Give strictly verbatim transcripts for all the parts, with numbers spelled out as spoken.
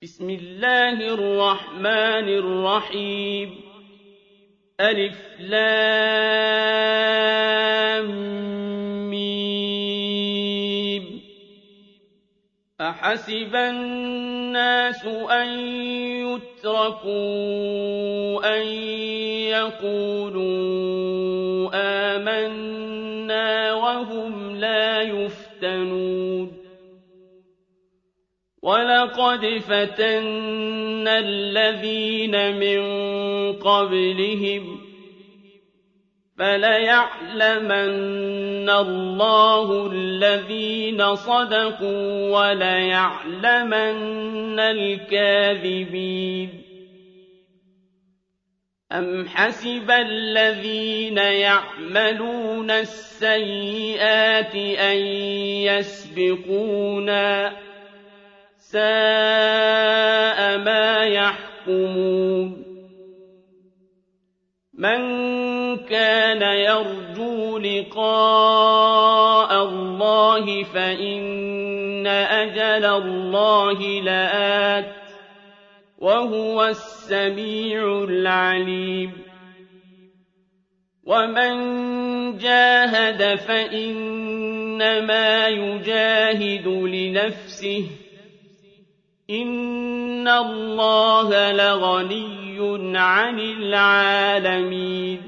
بسم الله الرحمن الرحيم ألف لام ميم أحسب الناس أن يتركوا أن يقولوا آمنا وهم لا يفتنون وَلَقَدْ فَتَنَّا الَّذِينَ مِن قَبْلِهِمْ فَلَيَعْلَمَنَّ اللَّهُ الَّذِينَ صَدَقُوا وَلَيَعْلَمَنَّ الْكَاذِبِينَ أَمْ حَسِبَ الَّذِينَ يَعْمَلُونَ السَّيِّئَاتِ أَن يَسْبِقُونَا سَاءَ مَا يَحْكُمُونَ مَن كَانَ يَرْجُو لِقَاءَ اللَّهِ فَإِنَّ أَجَلَ اللَّهِ لَآتٍ وَهُوَ السَّمِيعُ الْعَلِيمُ وَمَن جَاهَدَ فَإِنَّمَا يُجَاهِدُ لِنَفْسِهِ إِنَّ اللَّهَ لَغَنِيٌّ عَنِ الْعَالَمِينَ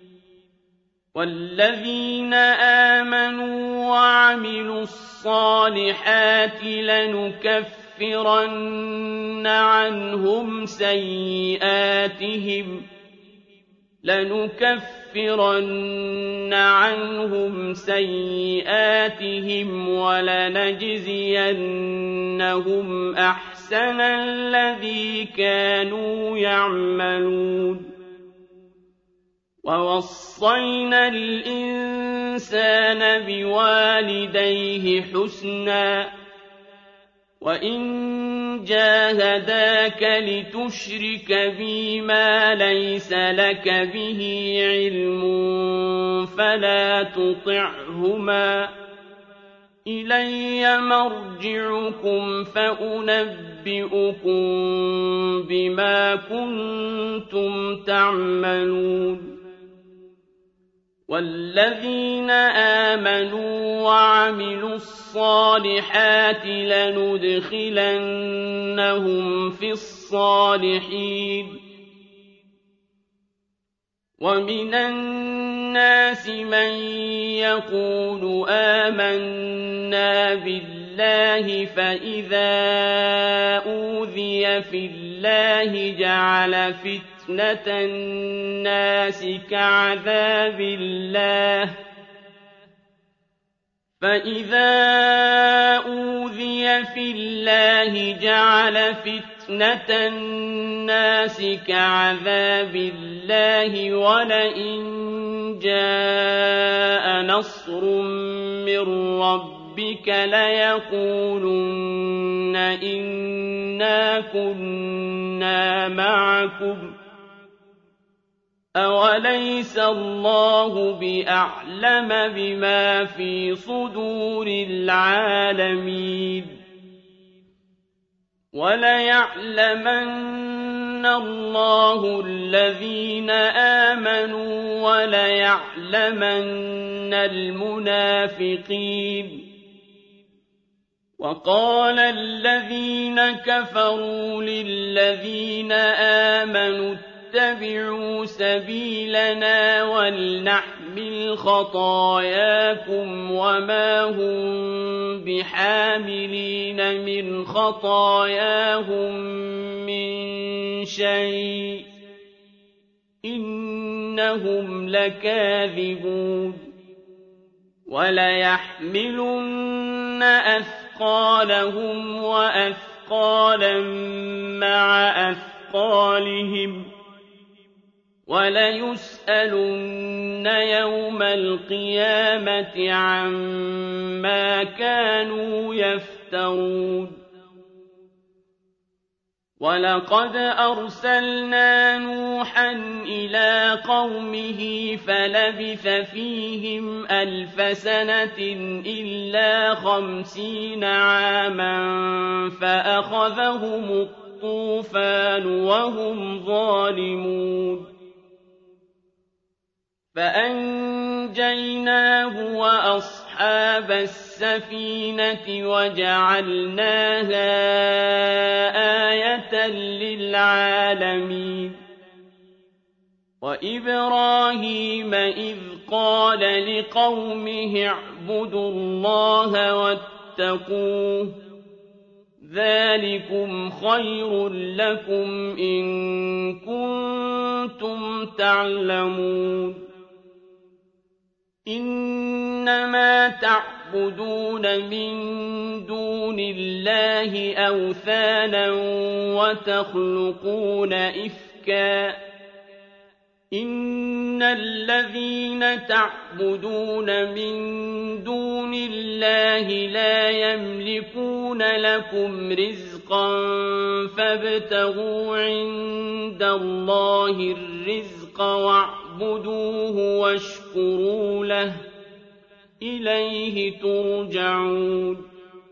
وَالَّذِينَ آمَنُوا وَعَمِلُوا الصَّالِحَاتِ لَنُكَفِّرَنَّ عَنْهُمْ سَيِّئَاتِهِمْ لَنُكَفِّرَنَّ عَنْهُمْ سَيِّئَاتِهِمْ وَلَنَجْزِيَنَّهُمْ أَحْسَنَ الَّذِي كَانُوا يَعْمَلُونَ وَوَصَّيْنَا الْإِنسَانَ بِوَالِدَيْهِ حُسْنًا وَإِن جَاهَدَاكَ لِتُشْرِكَ بِي مَا لَيْسَ لَكَ بِهِ عِلْمٌ فَلَا تُطِعْهُمَا ۚ إِلَيَّ مَرْجِعُكُمْ فَأُنَبِّئُكُم بِمَا كُنتُمْ تَعْمَلُونَ وَالَّذِينَ آمَنُوا وَعَمِلُوا الصَّالِحَاتِ لَنُدْخِلَنَّهُمْ فِي الصَّالِحِينَ وَمِنَ النَّاسِ مَن يَقُولُ آمَنَّا بِاللَّهِ فَإِذَا أُوذِيَ فِي اللَّهِ جَعَلَ فِتْنَةَ النَّاسِ كَعَذَابِ اللَّهِ فَإِذَا أُوذِيَ فِي اللَّهِ جَعَلَ فِتْنَةَ النَّاسِ كَعَذَابِ اللَّهِ وَلَئِن جَاءَ نَصْرٌ مِّن رَّبِّكَ لَيَقُولُنَّ إِنَّا كُنَّا مَعَكُمْ ۚ أَوَلَيْسَ اللَّهُ بِأَعْلَمَ بِمَا فِي صُدُورِ الْعَالَمِينَ وَلَيَعْلَمَنَّ اللَّهُ الَّذِينَ آمَنُوا وَلَيَعْلَمَنَّ الْمُنَافِقِينَ وَقَالَ الَّذِينَ كَفَرُوا لِلَّذِينَ آمَنُوا اتَّبِعُوا سَبِيلَنَا وَلْنَحْمِلْ خَطَايَاكُمْ وَمَا هُم بِحَامِلِينَ مِنْ خَطَايَاهُم مِّن شَيْءٍ إِنَّهُمْ لَكَاذِبُونَ وَلَيَحْمِلُنَّ أَثْقَالَهُمْ وَأَثْقَالًا مَّعَ أَثْقَالِهِمْ وَلَيُسْأَلُنَّ يَوْمَ الْقِيَامَةِ عَمَّا كَانُوا يَفْتَرُونَ وَلَقَدْ أَرْسَلْنَا نُوحًا إِلَىٰ قَوْمِهِ فَلَبِثَ فِيهِمْ أَلْفَ سَنَةٍ إِلَّا خَمْسِينَ عَامًا فَأَخَذَهُمُ الطُّوفَانُ وَهُمْ ظَالِمُونَ فَأَنجَيْنَاهُ وَأَصْحَابَ السَّفِينَةِ وَجَعَلْنَاهَا آيَةً لِّلْعَالَمِينَ وَإِبْرَاهِيمَ إِذْ قَالَ لِقَوْمِهِ اعْبُدُوا اللَّهَ وَاتَّقُوهُ ذَٰلِكُمْ خَيْرٌ لَّكُمْ إِن كُنتُمْ تَعْلَمُونَ إِنَّمَا تَعْبُدُونَ مِن دُونِ اللَّهِ أَوْثَانًا وَتَخْلُقُونَ إِفْكًا ۚ إِنَّ الَّذِينَ تَعْبُدُونَ مِن دُونِ اللَّهِ لَا يَمْلِكُونَ لَكُمْ رِزْقًا فَابْتَغُوا عِندَ اللَّهِ الرِّزْقَ وَاعْبُدُوهُ وَاشْكُرُوا لَهُ ۖ إِلَيْهِ تُرْجَعُونَ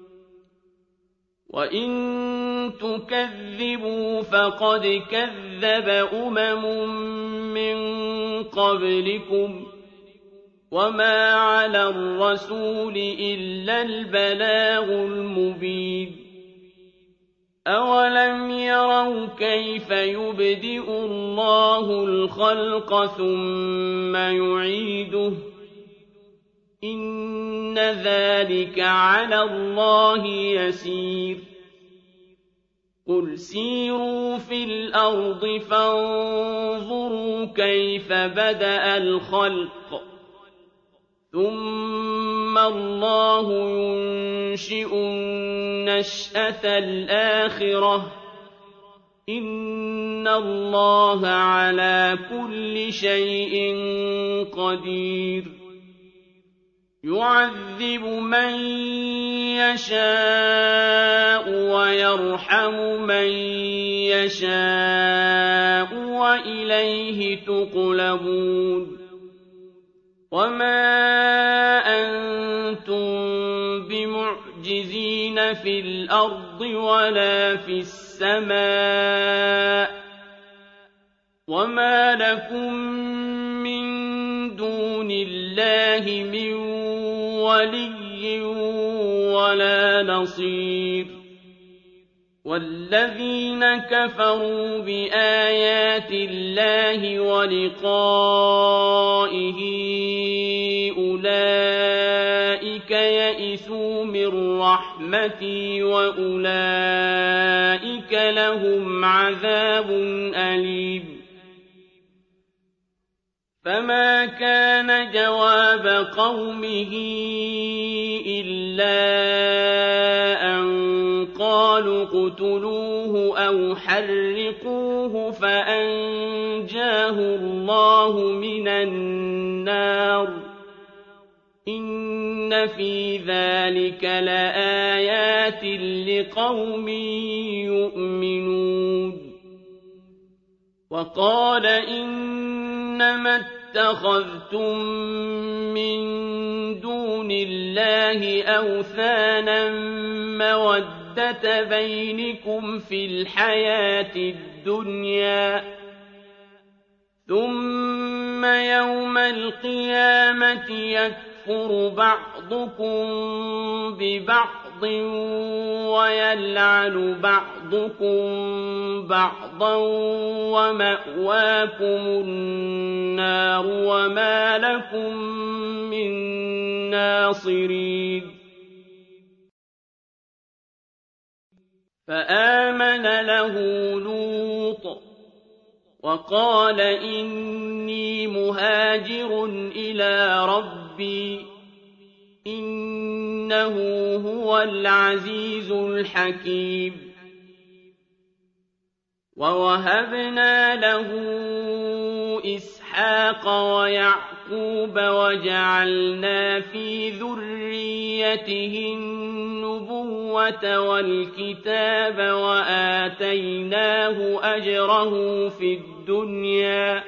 وَإِن تُكَذِّبُوا فَقَدْ كَذَّبَ أُمَمٌ مِّن قَبْلِكُمْ ۖ وَمَا عَلَى الرَّسُولِ إِلَّا الْبَلَاغُ الْمُبِينُ أَوَلَمْ يَرَوْا كَيْفَ يُبْدِئُ اللَّهُ الْخَلْقَ ثُمَّ يُعِيدُهُ ۚ إِنَّ ذَٰلِكَ عَلَى اللَّهِ يَسِيرٌ قُلْ سِيرُوا فِي الْأَرْضِ فَانظُرُوا كَيْفَ بَدَأَ الْخَلْقَ ثُمَّ اللَّهُ يُنشِئُ النَّشْأَةَ الْآخِرَةَ ۚ إِنَّ اللَّهَ عَلَىٰ كُلِّ شَيْءٍ قَدِيرٌ يُعَذِّبُ مَن يَشَاءُ وَيَرْحَمُ مَن يَشَاءُ وَإِلَيْهِ تُقْلَبُونَ وَمَا أَنتُم بِمُعْجِزِينَ فِي الْأَرْضِ وَلَا فِي السَّمَاءِ ۖ وَمَا لَكُم مِّن دُونِ اللَّهِ مِن وَلِيٍّ وَلَا نَصِيرٍ وَالَّذِينَ كَفَرُوا بِآيَاتِ اللَّهِ وَلِقَائِهِ أُولَٰئِكَ يَئِسُوا مِن رَّحْمَتِي وَأُولَٰئِكَ لَهُمْ عَذَابٌ أَلِيمٌ فَمَا كَانَ جَوَابَ قَوْمِهِ إِلَّا أَن قَالُوا اقْتُلُوهُ أَوْ حَرِّقُوهُ فَأَنجَاهُ اللَّهُ مِنَ النَّارِ ۚ إِنَّ فِي ذَٰلِكَ لَآيَاتٍ لِّقَوْمٍ يُؤْمِنُونَ وَقَالَ إِنَّمَا اتَّخَذْتُم مِّن دُونِ اللَّهِ أَوْثَانًا مَّوَدَّةَ بَيْنِكُمْ فِي الْحَيَاةِ الدُّنْيَا ۖ ثُمَّ يَوْمَ الْقِيَامَةِ يَكْفُرُ بَعْضُكُم بِبَعْضٍ وَيَلْعَنُ بَعْضُكُم بَعْضًا وَمَأْوَاكُمُ النَّارُ وَمَا لَكُم مِّن نَّاصِرِينَ فَآمَنَ لَهُ لُوطٌ وَقَالَ إِنِّي مُهَاجِرٌ إِلَىٰ رَبِّي إِنَّهُ هُوَ الْعَزِيزُ الْحَكِيمُ وَوَهَبْنَا لَهُ إِسْحَاقَ وَيَعْقُوبَ وَجَعَلْنَا فِي ذُرِّيَّتِهِ النُّبُوَّةَ النبوة والكتاب وآتيناه أجره في الدنيا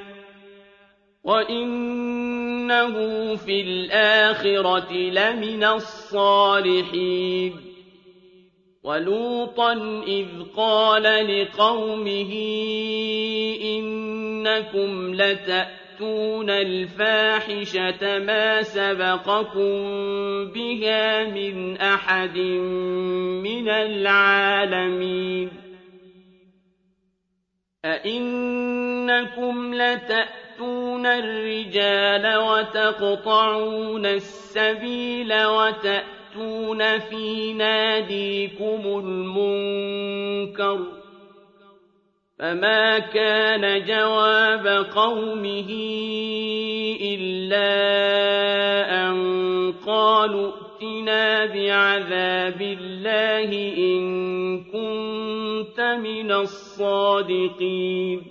وإنه في الآخرة لمن الصالحين ولوطا إذ قال لقومه إنكم لتأتون الفاحشة ما سبقكم بها من أحد من العالمين أئنكم لتأتون الرجال وتقطعون السبيل وتأتون في ناديكم المنكر فما كان جواب قومه إلا أن قالوا ائتنا بعذاب الله إن كنت من الصادقين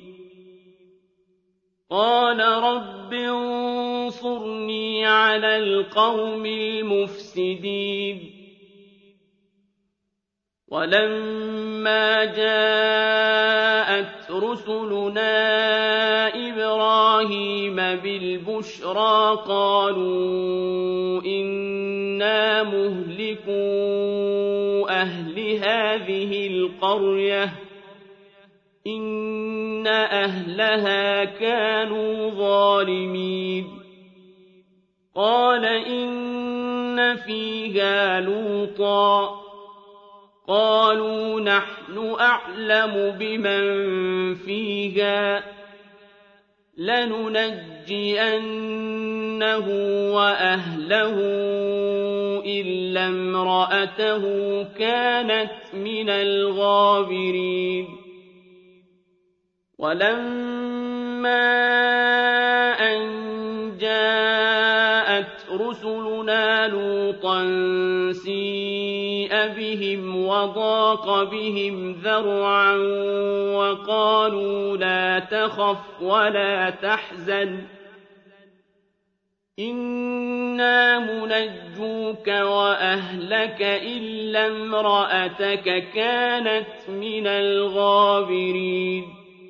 قال رب انصرني على القوم المفسدين ولما جاءت رسلنا إبراهيم بالبشرى قالوا إنا مهلكو أهل هذه القرية إن أهلها كانوا ظالمين قال إن فيها لوطا قالوا نحن أعلم بمن فيها لننجينه وأهله إلا امرأته كانت من الغابرين ولما أن جاءت رسلنا لوطا سيء بهم وضاق بهم ذرعا وقالوا لا تخف ولا تحزن إنا منجوك وأهلك إلا امرأتك كانت من الغابرين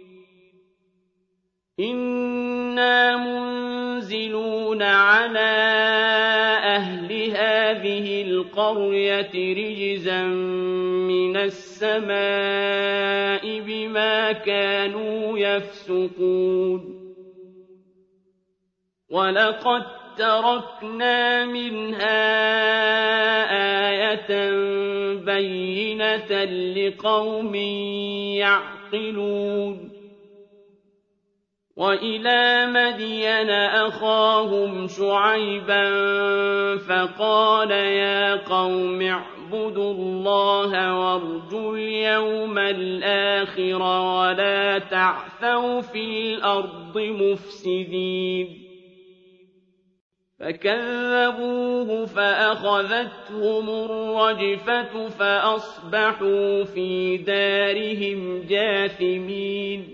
إنا منزلون على أهل هذه القرية رجزا من السماء بما كانوا يفسقون ولقد تركنا منها آية بينة لقوم يعقلون وإلى مدين أخاهم شعيبا فقال يا قوم اعبدوا الله وارجوا اليوم الآخر ولا تعثوا في الأرض مفسدين فكذبوه فأخذتهم الرجفة فأصبحوا في دارهم جاثمين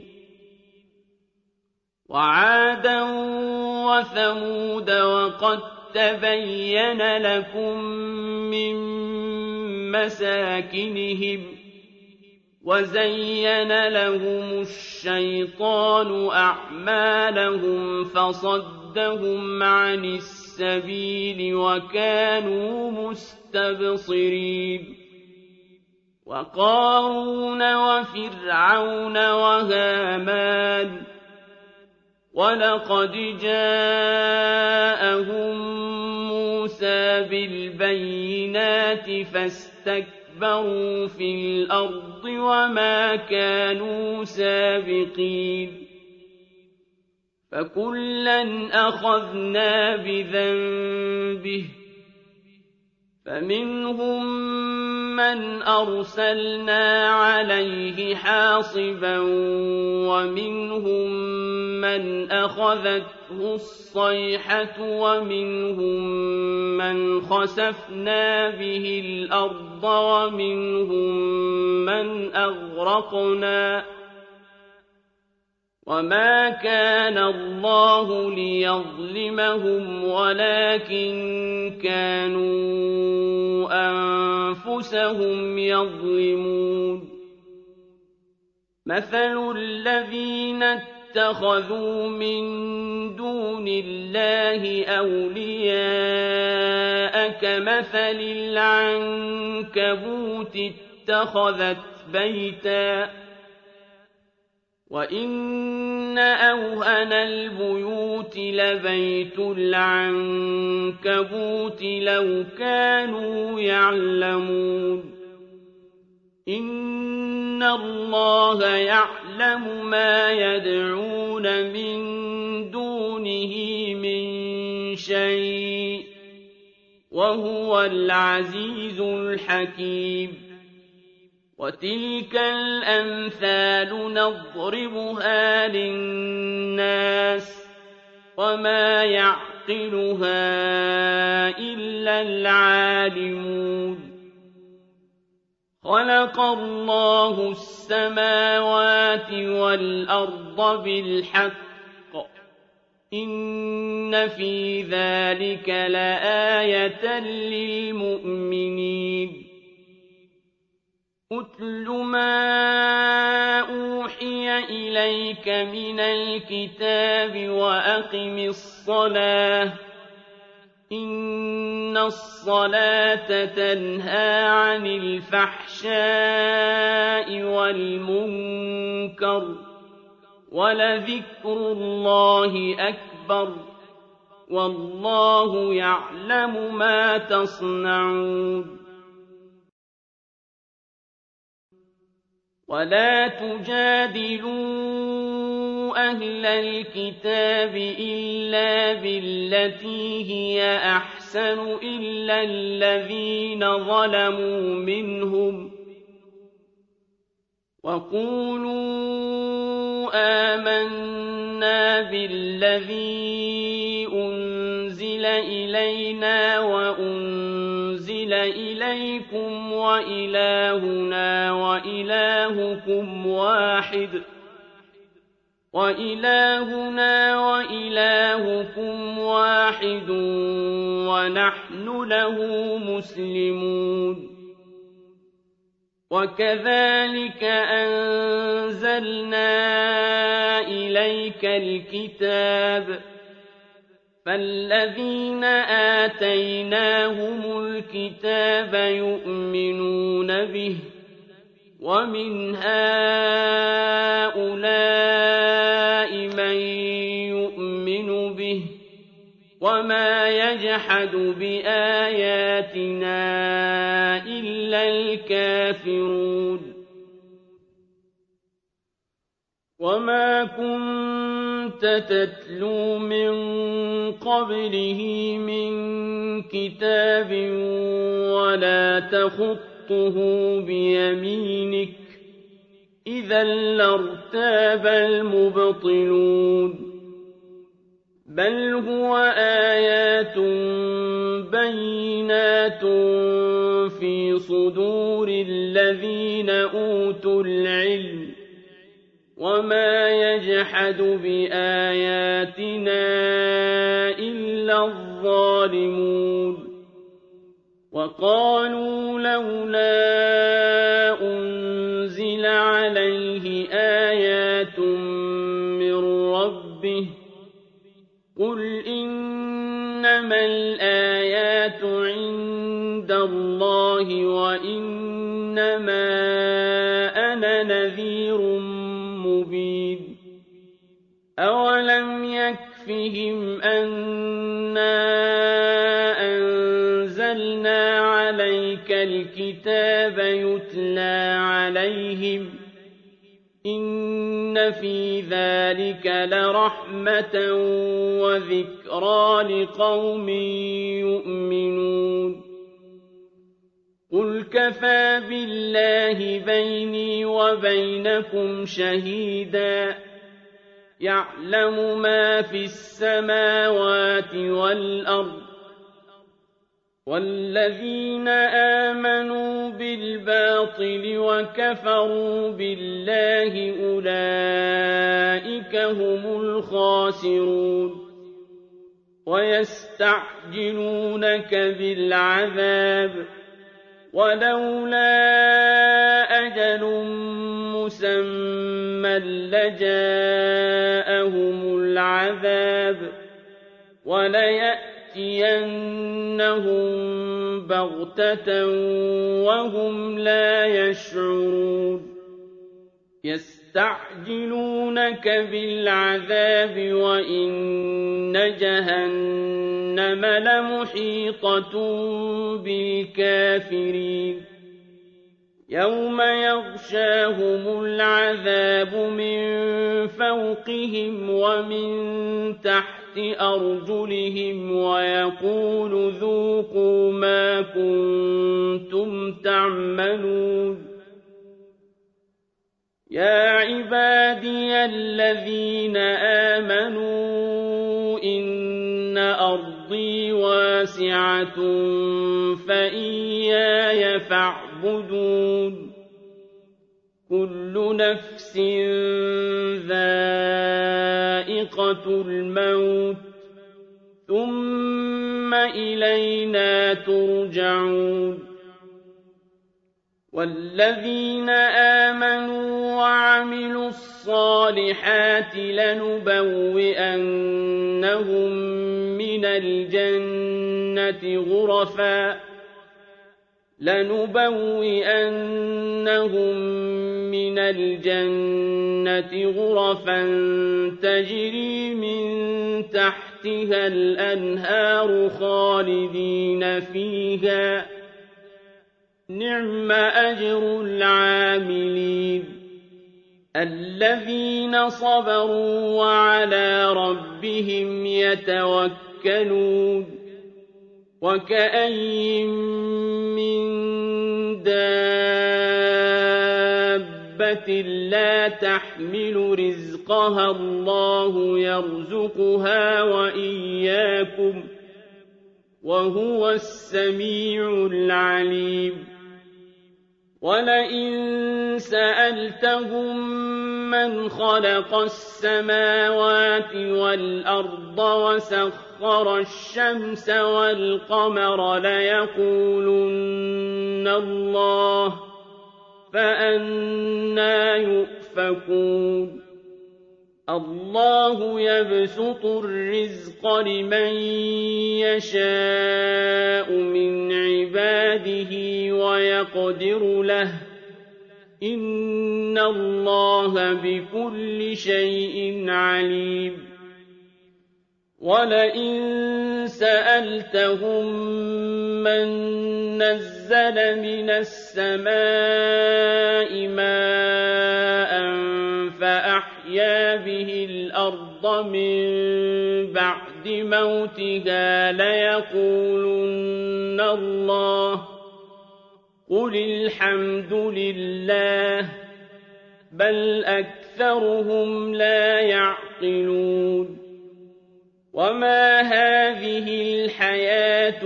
وعادا وثمود وقد تبين لكم من مساكنهم وزين لهم الشيطان أعمالهم فصدهم عن السبيل وكانوا مستبصرين وقارون وفرعون وهامان ولقد جاءهم موسى بالبينات فاستكبروا في الأرض وما كانوا سابقين فكلا أخذنا بذنبه فمنهم من أرسلنا عليه حاصبا ومنهم من أخذته الصيحة ومنهم من خسفنا به الأرض ومنهم من أغرقنا وَمَا كَانَ اللَّهُ لِيَظْلِمَهُمْ وَلَٰكِن كَانُوا أَنفُسَهُمْ يَظْلِمُونَ مَثَلُ الَّذِينَ اتَّخَذُوا مِن دُونِ اللَّهِ أَوْلِيَاءَ كَمَثَلِ الْعَنكَبُوتِ اتَّخَذَتْ بَيْتًا وَإِنَّ أَوْهَنَ الْبُيُوتِ لَبَيْتُ الْعَنكَبُوتِ لَوْ كَانُوا يَعْلَمُونَ إِنَّ اللَّهَ يَعْلَمُ مَا يَدْعُونَ مِن دُونِهِ مِن شَيْءٍ وَهُوَ الْعَزِيزُ الْحَكِيمُ وَتِلْكَ الْأَمْثَالُ نَضْرِبُهَا لِلنَّاسِ وَمَا يَعْقِلُهَا إِلَّا الْعَالِمُونَ خَلَقَ اللَّهُ السَّمَاوَاتِ وَالْأَرْضَ بِالْحَقِّ ۚ إِنَّ فِي ذَٰلِكَ لَآيَةً لِّلْمُؤْمِنِينَ اتْلُ مَا أُوحِيَ إِلَيْكَ مِنَ الْكِتَابِ وَأَقِمِ الصَّلَاةَ ۖ إِنَّ الصَّلَاةَ تَنْهَىٰ عَنِ الْفَحْشَاءِ وَالْمُنكَرِ ۗ وَلَذِكْرُ اللَّهِ أَكْبَرُ ۗ وَاللَّهُ يَعْلَمُ مَا تَصْنَعُونَ وَلَا تُجَادِلُوا أَهْلَ الْكِتَابِ إِلَّا بِالَّتِي هِيَ أَحْسَنُ إِلَّا الَّذِينَ ظَلَمُوا مِنْهُمْ ۖ وَقُولُوا آمَنَّا بِالَّذِي أُنزِلَ إِلَيْنَا وَأُنزِلَ إِلَيْكُمْ وَإِلَٰهُنَا وَإِلَٰهُكُمْ وَاحِدٌ وَإِلَٰهُنَا وَإِلَٰهُكُمْ وَاحِدٌ وَنَحْنُ لَهُ مُسْلِمُونَ وَكَذَٰلِكَ أَنزَلْنَا إِلَيْكَ الْكِتَابَ فَالَّذِينَ آتَيْنَاهُمُ الْكِتَابَ يُؤْمِنُونَ بِهِ ۖ وَمِنْ هَٰؤُلَاءِ مَن يُؤْمِنُ بِهِ ۚ وَمَا يَجْحَدُ بِآيَاتِنَا إِلَّا الْكَافِرُونَ وَمَا كُنتَ تَتْلُو مِن قَبْلِهِ مِن كِتَابٍ وَلَا تَخُطُّهُ بِيَمِينِكَ ۖ إِذًا لَّارْتَابَ الْمُبْطِلُونَ بَلْ هُوَ آيَاتٌ بَيِّنَاتٌ فِي صُدُورِ الَّذِينَ أُوتُوا الْعِلْمَ ۚ وَمَا يَجْحَدُ بِآيَاتِنَا إِلَّا الظَّالِمُونَ وَقَالُوا لَوْلَا أُنزِلَ عَلَيْهِ آيَاتٌ مِّن رَّبِّهِ ۖ قُلْ إِنَّمَا الْآيَاتُ عِندَ اللَّهِ وَإِنَّمَا أَنَا نَذِيرٌ مُّبِينٌ أَوَلَمْ يَكْفِهِمْ أَنَّا أَنزَلْنَا عَلَيْكَ الْكِتَابَ يُتْلَىٰ عَلَيْهِمْ ۚ إِنَّ فِي ذَٰلِكَ لَرَحْمَةً وَذِكْرَىٰ لِقَوْمٍ يُؤْمِنُونَ قُلْ كَفَىٰ بِاللَّهِ بَيْنِي وَبَيْنَكُمْ شَهِيدًا يَعْلَمُ مَا فِي السَّمَاوَاتِ وَالْأَرْضِ وَالَّذِينَ آمَنُوا بِالْبَاطِلِ وَكَفَرُوا بِاللَّهِ أُولَٰئِكَ هم الخاسرون ويستعجلونك بالعذاب ولولا أجل مسمى لجاءهم العذاب وليأتينهم بغتة وهم لا يشعرون يستعجلونك بالعذاب وإن جهنم لمحيطة بالكافرين يوم يغشاهم العذاب من فوقهم ومن تحت أرجلهم ويقول ذوقوا ما كنتم تعملون يا عبادي الذين آمنوا إن أرضي واسعة فإياي فاعبدون كل نفس ذائقة الموت ثم إلينا ترجعون والذين آمنوا وعملوا الصالحات لنبوئنهم من الجنة غرفا لنبوئنهم من الجنة غرفا تجري من تحتها الأنهار خالدين فيها نعم أجر العاملين الذين صبروا وعلى ربهم يتوكلون وكأي من دابة لا تحمل رزقها الله يرزقها وإياكم وهو السميع العليم ولئن سألتهم من خلق السماوات والأرض وسخر الشمس والقمر ليقولن الله فأنى يؤفكون الله يبسط الرزق لمن يشاء من عباده ويقدر له إن الله بكل شيء عليم ولئن سألتهم من نزل من السماء ماء فأحيا به الأرض من بعد موتها ليقولن الله قل الحمد لله بل أكثرهم لا يعقلون وما هذه الحياة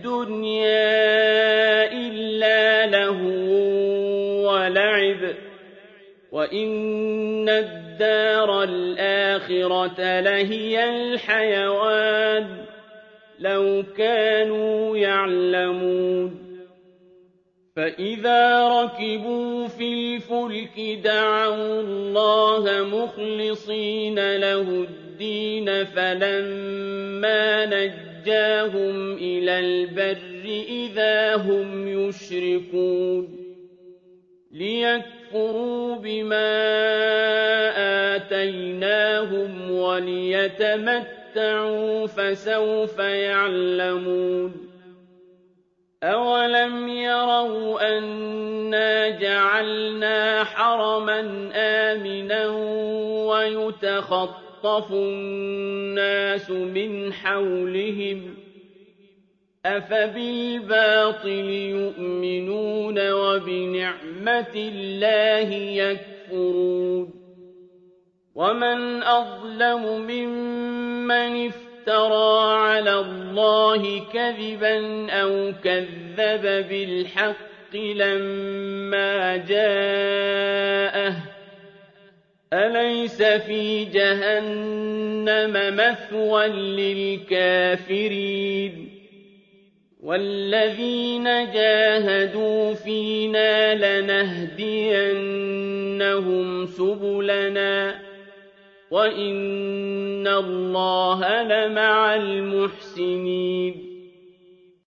الدنيا إلا لهو ولعب وإن الدار الآخرة لهي الحيوان لو كانوا يعلمون فإذا ركبوا في الفلك دعوا الله مخلصين له الدين فلما نجاهم إلى البر إذا هم يشركون ليكفروا بما آتيناهم وليتمتعوا فسوف يعلمون أولم يروا أنا جعلنا حرما آمنا ويتخطف الناس من حولهم أفبالباطل يؤمنون وبنعمة الله يكفرون ومن أظلم ممن افترى على الله كذبا أو كذب بالحق لما جاءه أَلَيْسَ فِي جَهَنَّمَ مَثْوًى لِّلْكَافِرِينَ وَالَّذِينَ جَاهَدُوا فِينَا لَنَهْدِيَنَّهُمْ سُبُلَنَا ۚ وَإِنَّ اللَّهَ لَمَعَ الْمُحْسِنِينَ